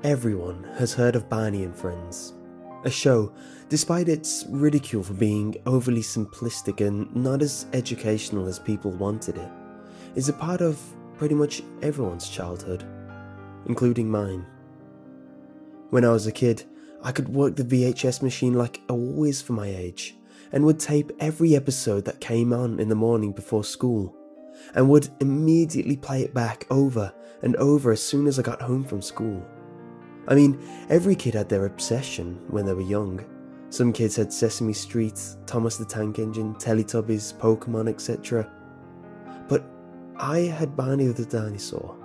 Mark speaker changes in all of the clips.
Speaker 1: Everyone has heard of Barney and Friends. A show, despite its ridicule for being overly simplistic and not as educational as people wanted it, is a part of pretty much everyone's childhood, including mine. When I was a kid, I could work the VHS machine like a whiz for my age, and would tape every episode that came on in the morning before school, and would immediately play it back over and over as soon as I got home from school. I mean, every kid had their obsession when they were young. Some kids had Sesame Street, Thomas the Tank Engine, Teletubbies, Pokemon, etc. But I had Barney the Dinosaur.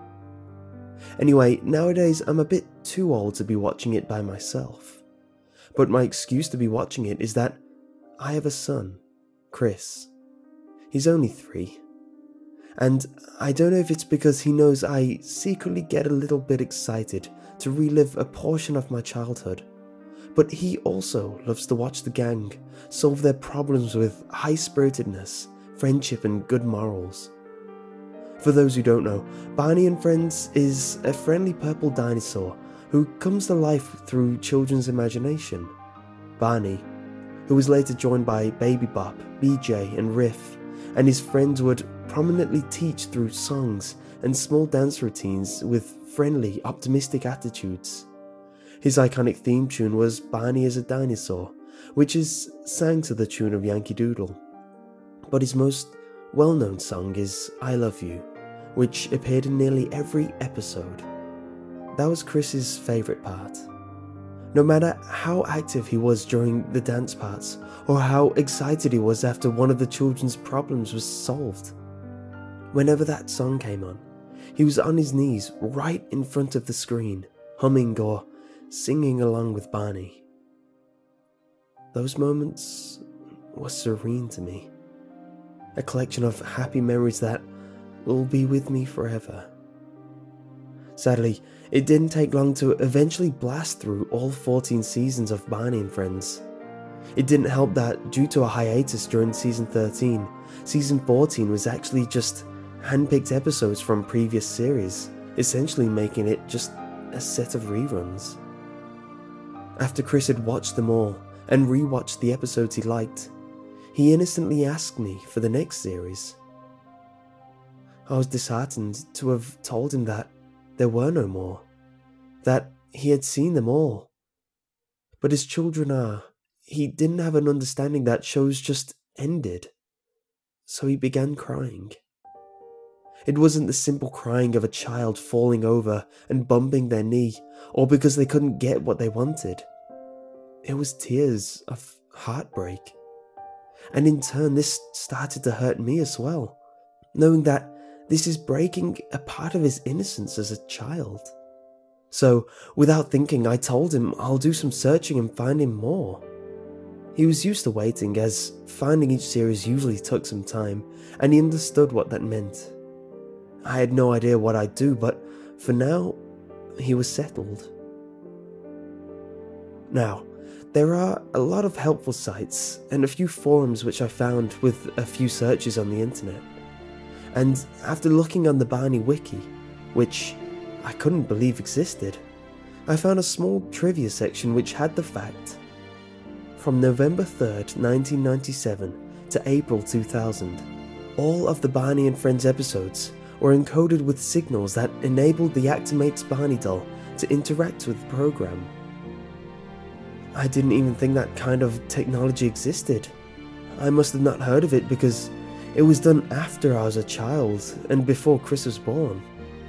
Speaker 1: Anyway, nowadays I'm a bit too old to be watching it by myself. But my excuse to be watching it is that I have a son, Chris. He's only 3. And I don't know if it's because he knows I secretly get a little bit excited to relive a portion of my childhood, but he also loves to watch the gang solve their problems with high-spiritedness, friendship and good morals. For those who don't know, Barney and Friends is a friendly purple dinosaur who comes to life through children's imagination. Barney, who was later joined by Baby Bop, BJ and Riff, and his friends would prominently teach through songs and small dance routines with friendly, optimistic attitudes. His iconic theme tune was Barney is a Dinosaur, which is sang to the tune of Yankee Doodle. But his most well-known song is I Love You, which appeared in nearly every episode. That was Chris's favourite part. No matter how active he was during the dance parts, or how excited he was after one of the children's problems was solved, whenever that song came on, he was on his knees right in front of the screen, humming or singing along with Barney. Those moments were serene to me. A collection of happy memories that will be with me forever. Sadly, it didn't take long to eventually blast through all 14 seasons of Barney and Friends. It didn't help that due to a hiatus during season 13, season 14 was actually just handpicked episodes from previous series, essentially making it just a set of reruns. After Chris had watched them all and rewatched the episodes he liked, he innocently asked me for the next series. I was disheartened to have told him that there were no more, that he had seen them all. But as children are, he didn't have an understanding that shows just ended, so he began crying. It wasn't the simple crying of a child falling over and bumping their knee, or because they couldn't get what they wanted. It was tears of heartbreak. And in turn, this started to hurt me as well, knowing that this is breaking a part of his innocence as a child. So, without thinking, I told him I'll do some searching and find him more. He was used to waiting, as finding each series usually took some time, and he understood what that meant. I had no idea what I'd do, but for now, he was settled. Now, there are a lot of helpful sites and a few forums which I found with a few searches on the internet. And after looking on the Barney wiki, which I couldn't believe existed, I found a small trivia section which had the fact: from November 3rd, 1997 to April 2000, all of the Barney and Friends episodes were encoded with signals that enabled the Actimates Barney doll to interact with the program. I didn't even think that kind of technology existed. I must have not heard of it because it was done after I was a child and before Chris was born.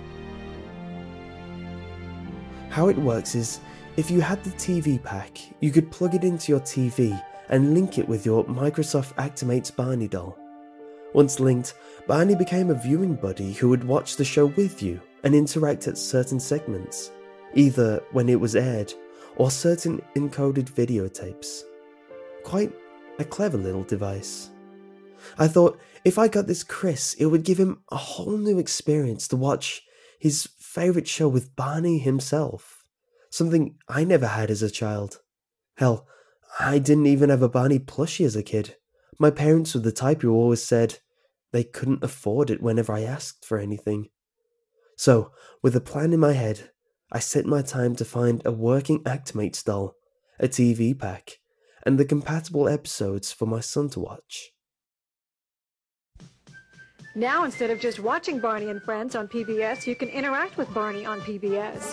Speaker 1: How it works is, if you had the TV pack, you could plug it into your TV and link it with your Microsoft Actimates Barney doll. Once linked, Barney became a viewing buddy who would watch the show with you and interact at certain segments, either when it was aired or certain encoded videotapes. Quite a clever little device. I thought if I got this Chris, it would give him a whole new experience to watch his favourite show with Barney himself, something I never had as a child. Hell, I didn't even have a Barney plushie as a kid. My parents were the type who always said they couldn't afford it whenever I asked for anything. So, with a plan in my head, I set my time to find a working Actimates doll, a TV pack, and the compatible episodes for my son to watch.
Speaker 2: Now, instead of just watching Barney and Friends on PBS, you can interact with Barney on PBS.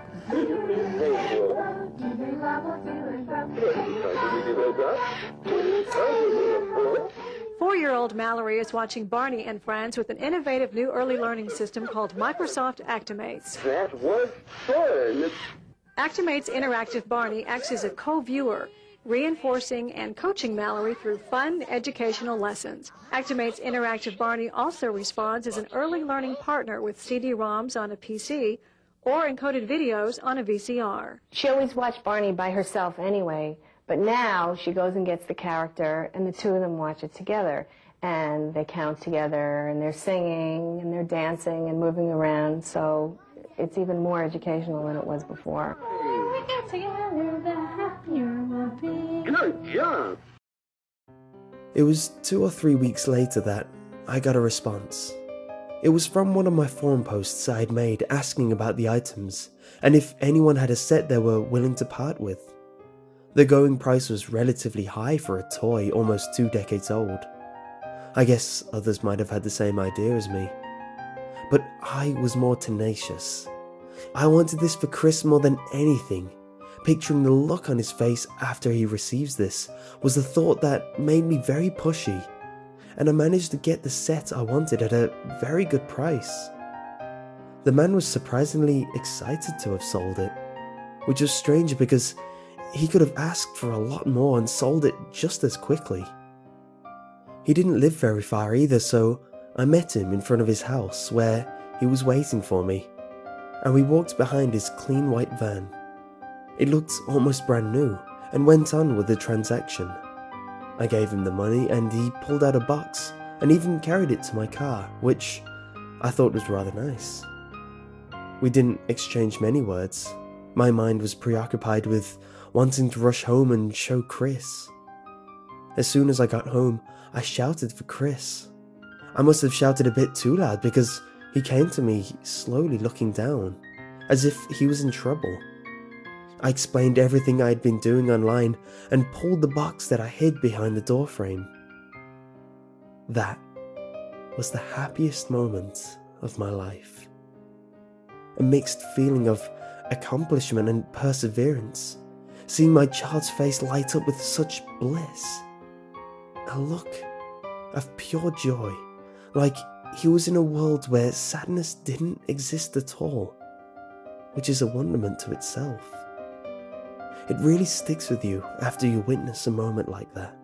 Speaker 2: 4-year-old Mallory is watching Barney and Friends with an innovative new early learning system called Microsoft Actimates.
Speaker 3: That was fun!
Speaker 2: Actimates Interactive Barney acts as a co-viewer, reinforcing and coaching Mallory through fun, educational lessons. Actimates Interactive Barney also responds as an early learning partner with CD-ROMs on a PC or encoded videos on a VCR.
Speaker 4: She always watched Barney by herself anyway, but now she goes and gets the character, and the two of them watch it together. And they count together, and they're singing, and they're dancing and moving around, so it's even more educational than it was before.
Speaker 3: Good job!
Speaker 1: It was 2 or 3 weeks later that I got a response. It was from one of my forum posts I had made asking about the items and if anyone had a set they were willing to part with. The going price was relatively high for a toy almost 2 decades old. I guess others might have had the same idea as me. But I was more tenacious. I wanted this for Chris more than anything. Picturing the look on his face after he receives this was the thought that made me very pushy, and I managed to get the set I wanted at a very good price. The man was surprisingly excited to have sold it, which was strange because he could have asked for a lot more and sold it just as quickly. He didn't live very far either, so I met him in front of his house where he was waiting for me, and we walked behind his clean white van. It looked almost brand new and went on with the transaction. I gave him the money and he pulled out a box and even carried it to my car, which I thought was rather nice. We didn't exchange many words. My mind was preoccupied with wanting to rush home and show Chris. As soon as I got home, I shouted for Chris. I must have shouted a bit too loud because he came to me slowly looking down, as if he was in trouble. I explained everything I had been doing online and pulled the box that I hid behind the doorframe. That was the happiest moment of my life. A mixed feeling of accomplishment and perseverance, seeing my child's face light up with such bliss. A look of pure joy, like he was in a world where sadness didn't exist at all, which is a wonderment to itself. It really sticks with you after you witness a moment like that.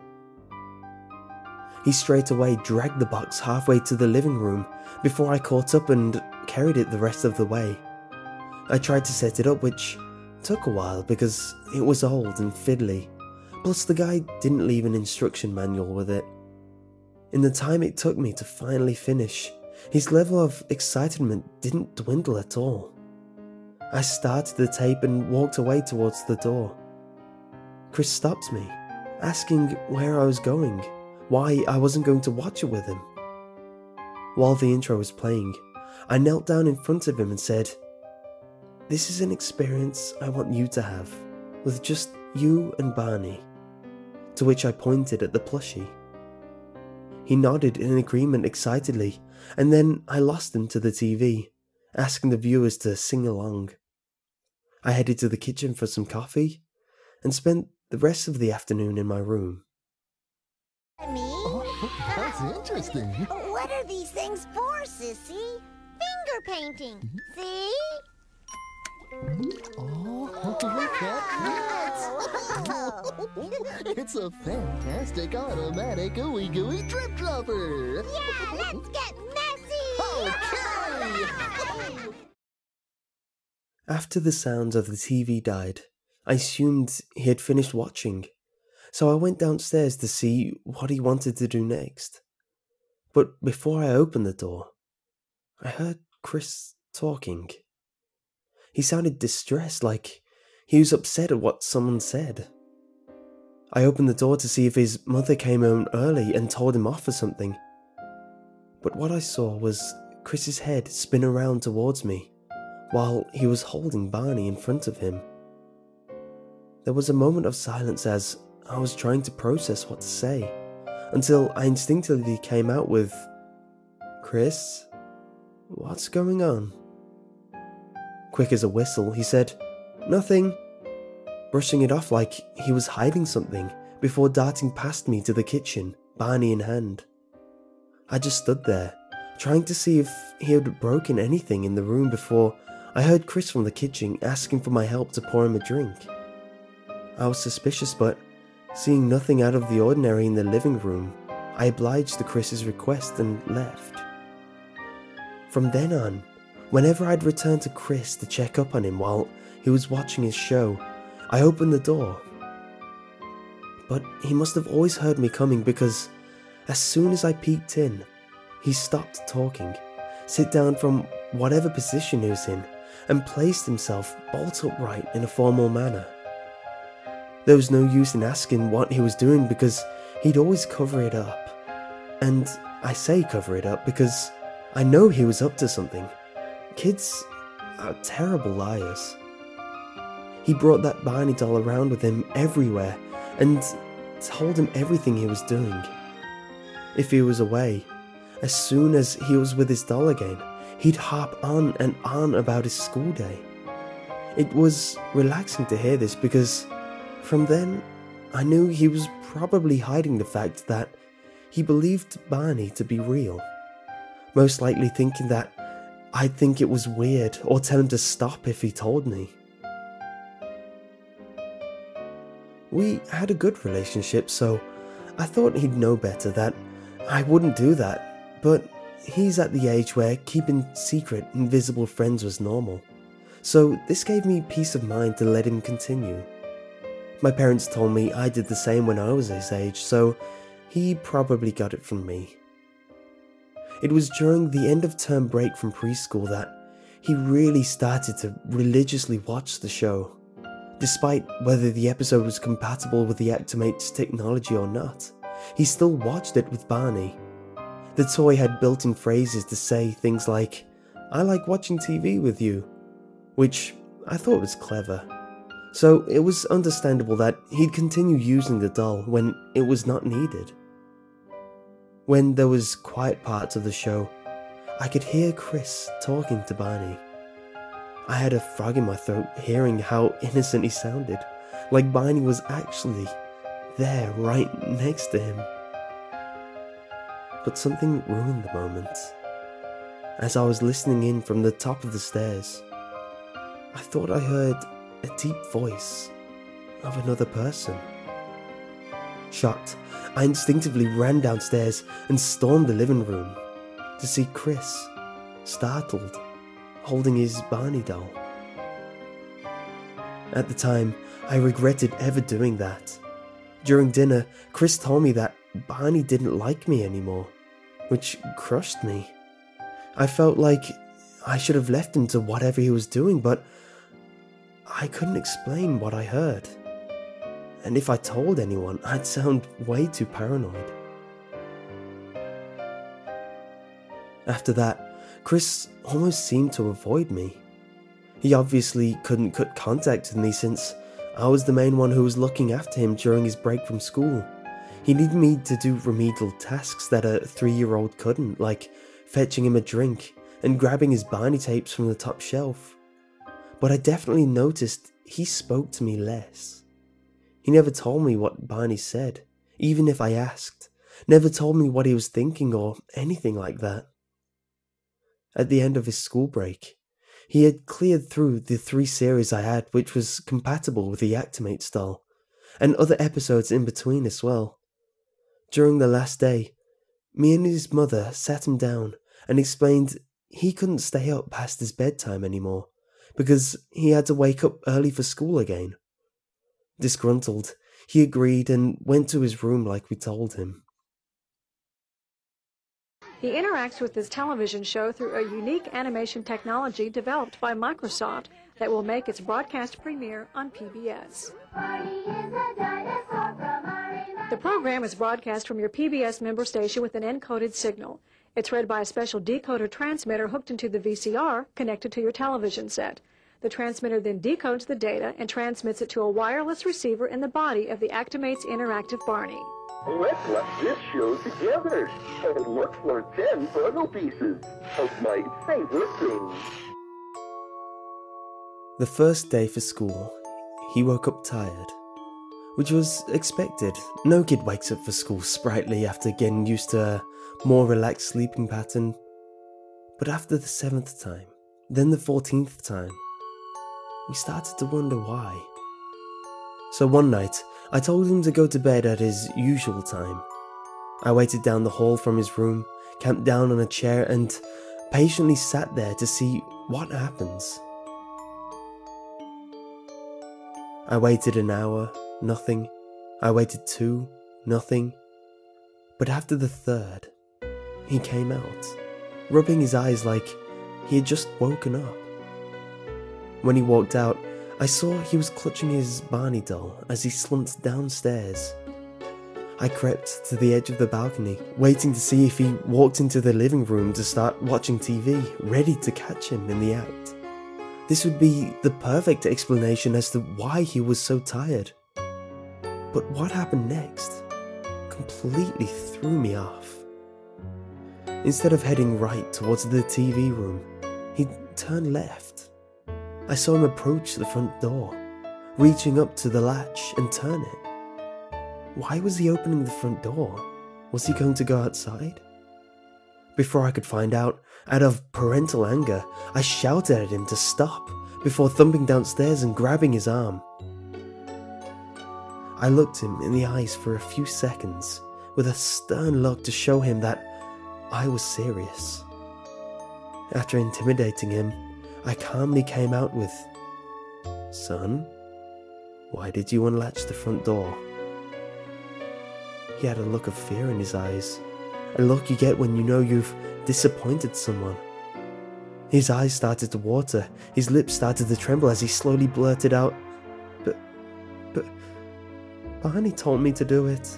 Speaker 1: He straight away dragged the box halfway to the living room before I caught up and carried it the rest of the way. I tried to set it up, which took a while because it was old and fiddly, plus the guy didn't leave an instruction manual with it. In the time it took me to finally finish, his level of excitement didn't dwindle at all. I started the tape and walked away towards the door. Chris stopped me, asking where I was going, why I wasn't going to watch it with him. While the intro was playing, I knelt down in front of him and said, "This is an experience I want you to have, with just you and Barney," to which I pointed at the plushie. He nodded in agreement excitedly, and then I lost him to the TV, asking the viewers to sing along. I headed to the kitchen for some coffee, and spent the rest of the afternoon in my room.
Speaker 5: Me?
Speaker 6: Oh, that's interesting.
Speaker 5: What are these things for, Sissy? Finger painting. See?
Speaker 6: Oh, look at that. It's a fantastic automatic ooey gooey drip dropper.
Speaker 5: Yeah, let's get messy!
Speaker 6: Okay.
Speaker 1: After the sounds of the TV died, I assumed he had finished watching, so I went downstairs to see what he wanted to do next. But before I opened the door, I heard Chris talking. He sounded distressed, like he was upset at what someone said. I opened the door to see if his mother came home early and told him off for something. But what I saw was Chris's head spin around towards me, while he was holding Barney in front of him. There was a moment of silence as I was trying to process what to say, until I instinctively came out with, "Chris, what's going on?" Quick as a whistle, he said, "Nothing," brushing it off like he was hiding something before darting past me to the kitchen, Barney in hand. I just stood there, trying to see if he had broken anything in the room before I heard Chris from the kitchen asking for my help to pour him a drink. I was suspicious, but seeing nothing out of the ordinary in the living room, I obliged to Chris's request and left. From then on, whenever I'd return to Chris to check up on him while he was watching his show, I opened the door. But he must have always heard me coming, because as soon as I peeked in, he stopped talking, sit down from whatever position he was in, and placed himself bolt upright in a formal manner. There was no use in asking what he was doing, because he'd always cover it up. And I say cover it up because I know he was up to something. Kids are terrible liars. He brought that Barney doll around with him everywhere and told him everything he was doing. If he was away, as soon as he was with his doll again, he'd harp on and on about his school day. It was relaxing to hear this, because from then I knew he was probably hiding the fact that he believed Barney to be real, most likely thinking that I'd think it was weird or tell him to stop if he told me. We had a good relationship, so I thought he'd know better, that I wouldn't do that, but he's at the age where keeping secret, invisible friends was normal, so this gave me peace of mind to let him continue. My parents told me I did the same when I was his age, so he probably got it from me. It was during the end of term break from preschool that he really started to religiously watch the show. Despite whether the episode was compatible with the Actimates technology or not, he still watched it with Barney. The toy had built-in phrases to say things like, "I like watching TV with you," which I thought was clever. So it was understandable that he'd continue using the doll when it was not needed. When there was quiet parts of the show, I could hear Chris talking to Barney. I had a frog in my throat hearing how innocent he sounded, like Barney was actually there right next to him. But something ruined the moment. As I was listening in from the top of the stairs, I thought I heard a deep voice of another person. Shocked, I instinctively ran downstairs and stormed the living room to see Chris, startled, holding his Barney doll. At the time, I regretted ever doing that. During dinner, Chris told me that Barney didn't like me anymore, which crushed me. I felt like I should have left him to whatever he was doing, but I couldn't explain what I heard. And if I told anyone, I'd sound way too paranoid. After that, Chris almost seemed to avoid me. He obviously couldn't cut contact with me since I was the main one who was looking after him during his break from school. He needed me to do remedial tasks that a 3-year-old couldn't, like fetching him a drink and grabbing his Barney tapes from the top shelf. But I definitely noticed he spoke to me less. He never told me what Barney said, even if I asked, never told me what he was thinking or anything like that. At the end of his school break, he had cleared through the 3 series I had, which was compatible with the Actimates doll, and other episodes in between as well. During the last day, me and his mother sat him down and explained he couldn't stay up past his bedtime anymore, because he had to wake up early for school again. Disgruntled, he agreed and went to his room like we told him.
Speaker 2: He interacts with his television show through a unique animation technology developed by Microsoft that will make its broadcast premiere on PBS. The program is broadcast from your PBS member station with an encoded signal. It's read by a special decoder transmitter hooked into the VCR connected to your television set. The transmitter then decodes the data and transmits it to a wireless receiver in the body of the Actimates Interactive Barney.
Speaker 3: Let's watch this show together and look for 10 puzzle pieces of my favorite things.
Speaker 1: The first day for school, he woke up tired, which was expected. No kid wakes up for school sprightly after getting used to a more relaxed sleeping pattern. But after the 7th time, then the 14th time, we started to wonder why. So one night, I told him to go to bed at his usual time. I waited down the hall from his room, camped down on a chair, and patiently sat there to see what happens. I waited an hour, nothing. I waited 2, nothing. But after the 3rd, he came out, rubbing his eyes like he had just woken up. When he walked out, I saw he was clutching his Barney doll as he slumped downstairs. I crept to the edge of the balcony, waiting to see if he walked into the living room to start watching TV, ready to catch him in the act. This would be the perfect explanation as to why he was so tired. But what happened next completely threw me off. Instead of heading right towards the TV room, he turned left. I saw him approach the front door, reaching up to the latch and turn it. Why was he opening the front door? Was he going to go outside? Before I could find out of parental anger, I shouted at him to stop before thumping downstairs and grabbing his arm. I looked him in the eyes for a few seconds with a stern look to show him that I was serious. After intimidating him, I calmly came out with, "Son, why did you unlatch the front door?" He had a look of fear in his eyes, a look you get when you know you've disappointed someone. His eyes started to water, his lips started to tremble as he slowly blurted out, But Barney told me to do it."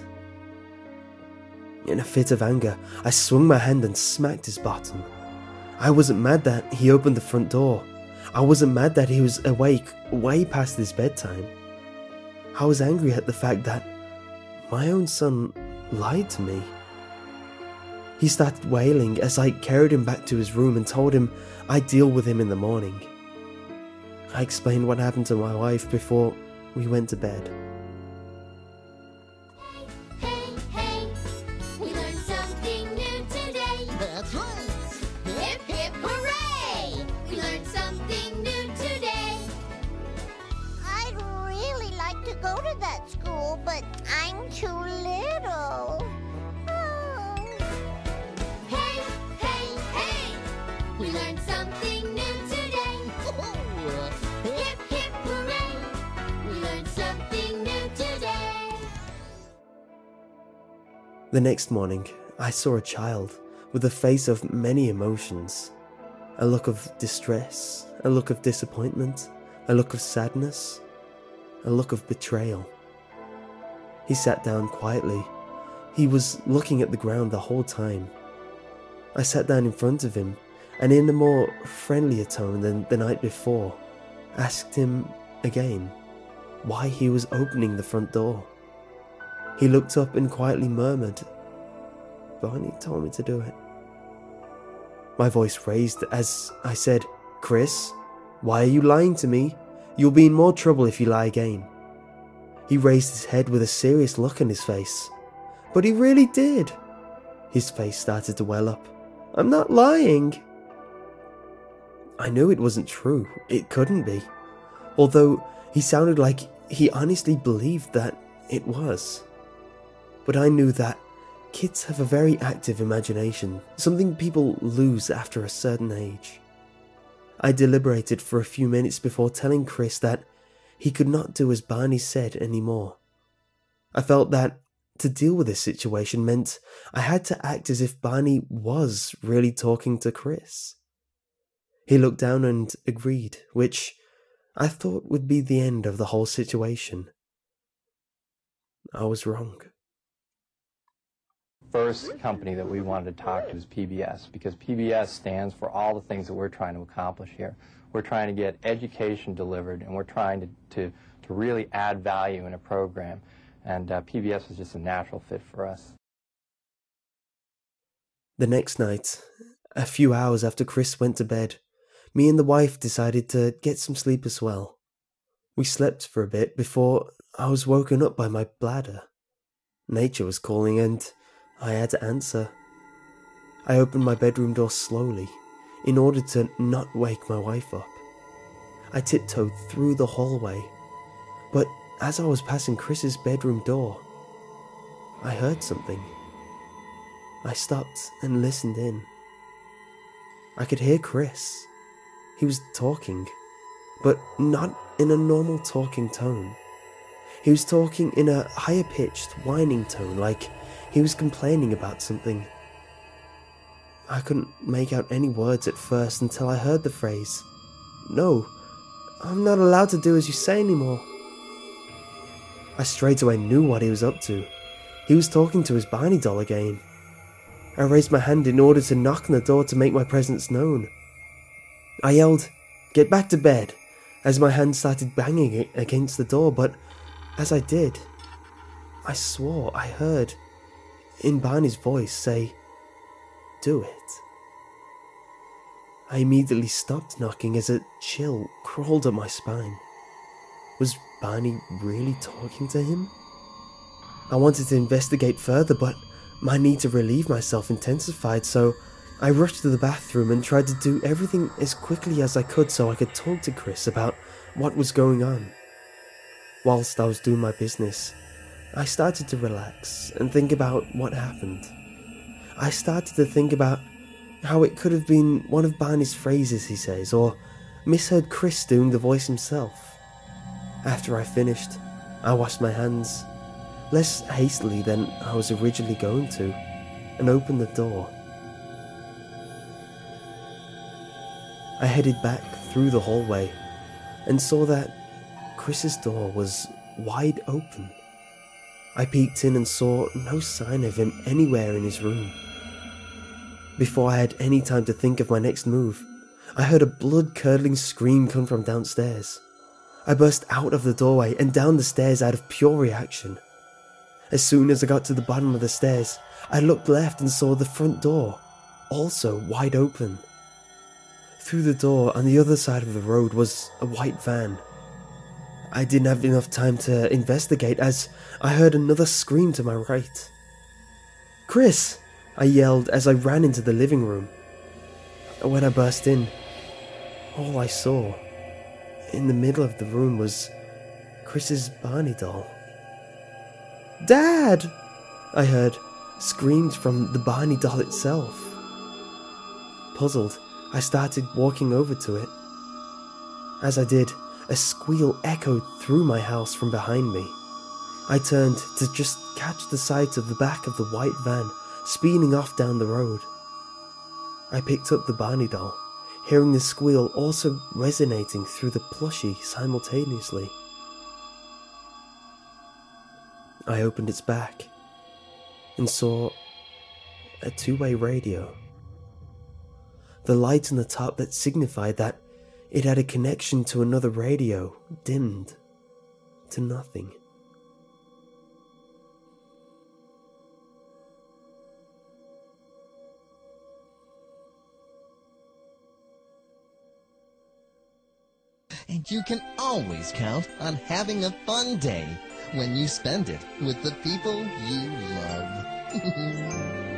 Speaker 1: In a fit of anger, I swung my hand and smacked his bottom. I wasn't mad that he opened the front door. I wasn't mad that he was awake way past his bedtime. I was angry at the fact that my own son lied to me. He started wailing as I carried him back to his room and told him I'd deal with him in the morning. I explained what happened to my wife before we went to bed.
Speaker 5: Hey, hey, we learned something new today.
Speaker 6: That's right.
Speaker 5: Hip, hip, hooray! We learned something new today. I'd really like to go to that school, but I'm too little. Oh. Hey, hey, hey! We learned something new today. Hip, hip, hooray! We learned something new today.
Speaker 1: The next morning, I saw a child with a face of many emotions. A look of distress, a look of disappointment, a look of sadness, a look of betrayal. He sat down quietly. He was looking at the ground the whole time. I sat down in front of him and in a more friendlier tone than the night before, asked him again why he was opening the front door. He looked up and quietly murmured, "Barney told me to do it." My voice raised as I said, "Chris, why are you lying to me? You'll be in more trouble if you lie again." He raised his head with a serious look on his face. "But he really did." His face started to well up. "I'm not lying." I knew it wasn't true. It couldn't be. Although he sounded like he honestly believed that it was. But I knew that kids have a very active imagination, something people lose after a certain age. I deliberated for a few minutes before telling Chris that he could not do as Barney said anymore. I felt that to deal with this situation meant I had to act as if Barney was really talking to Chris. He looked down and agreed, which I thought would be the end of the whole situation. I was wrong.
Speaker 7: first company that we wanted to talk to was PBS, because PBS stands for all the things that we're trying to accomplish here. We're trying to get education delivered, and we're trying to really add value in a program. And PBS was just a natural fit for us.
Speaker 1: The next night, a few hours after Chris went to bed, me and the wife decided to get some sleep as well. We slept for a bit before I was woken up by my bladder. Nature was calling and I had to answer. I opened my bedroom door slowly in order to not wake my wife up. I tiptoed through the hallway, but as I was passing Chris's bedroom door, I heard something. I stopped and listened in. I could hear Chris. He was talking, but not in a normal talking tone. He was talking in a higher-pitched, whining tone, like he was complaining about something. I couldn't make out any words at first until I heard the phrase, "No, I'm not allowed to do as you say anymore." I straight away knew what he was up to. He was talking to his Barney doll again. I raised my hand in order to knock on the door to make my presence known. I yelled, "Get back to bed," as my hand started banging against the door, but as I did, I swore I heard, in Barney's voice, say, "Do it." I immediately stopped knocking as a chill crawled up my spine. Was Barney really talking to him? I wanted to investigate further, but my need to relieve myself intensified, so I rushed to the bathroom and tried to do everything as quickly as I could so I could talk to Chris about what was going on. Whilst I was doing my business, I started to relax and think about what happened. I started to think about how it could have been one of Barney's phrases he says, or misheard Chris doing the voice himself. After I finished, I washed my hands, less hastily than I was originally going to, and opened the door. I headed back through the hallway and saw that Chris's door was wide open. I peeked in and saw no sign of him anywhere in his room. Before I had any time to think of my next move, I heard a blood-curdling scream come from downstairs. I burst out of the doorway and down the stairs out of pure reaction. As soon as I got to the bottom of the stairs, I looked left and saw the front door, also wide open. Through the door on the other side of the road was a white van. I didn't have enough time to investigate as I heard another scream to my right. "Chris!" I yelled as I ran into the living room. When I burst in, all I saw in the middle of the room was Chris's Barney doll. "Dad!" I heard, screamed from the Barney doll itself. Puzzled, I started walking over to it. As I did, a squeal echoed through my house from behind me. I turned to just catch the sight of the back of the white van speeding off down the road. I picked up the Barney doll, hearing the squeal also resonating through the plushie simultaneously. I opened its back and saw a two-way radio. The light on the top that signified that it had a connection to another radio dimmed to nothing.
Speaker 6: And you can always count on having a fun day when you spend it with the people you love.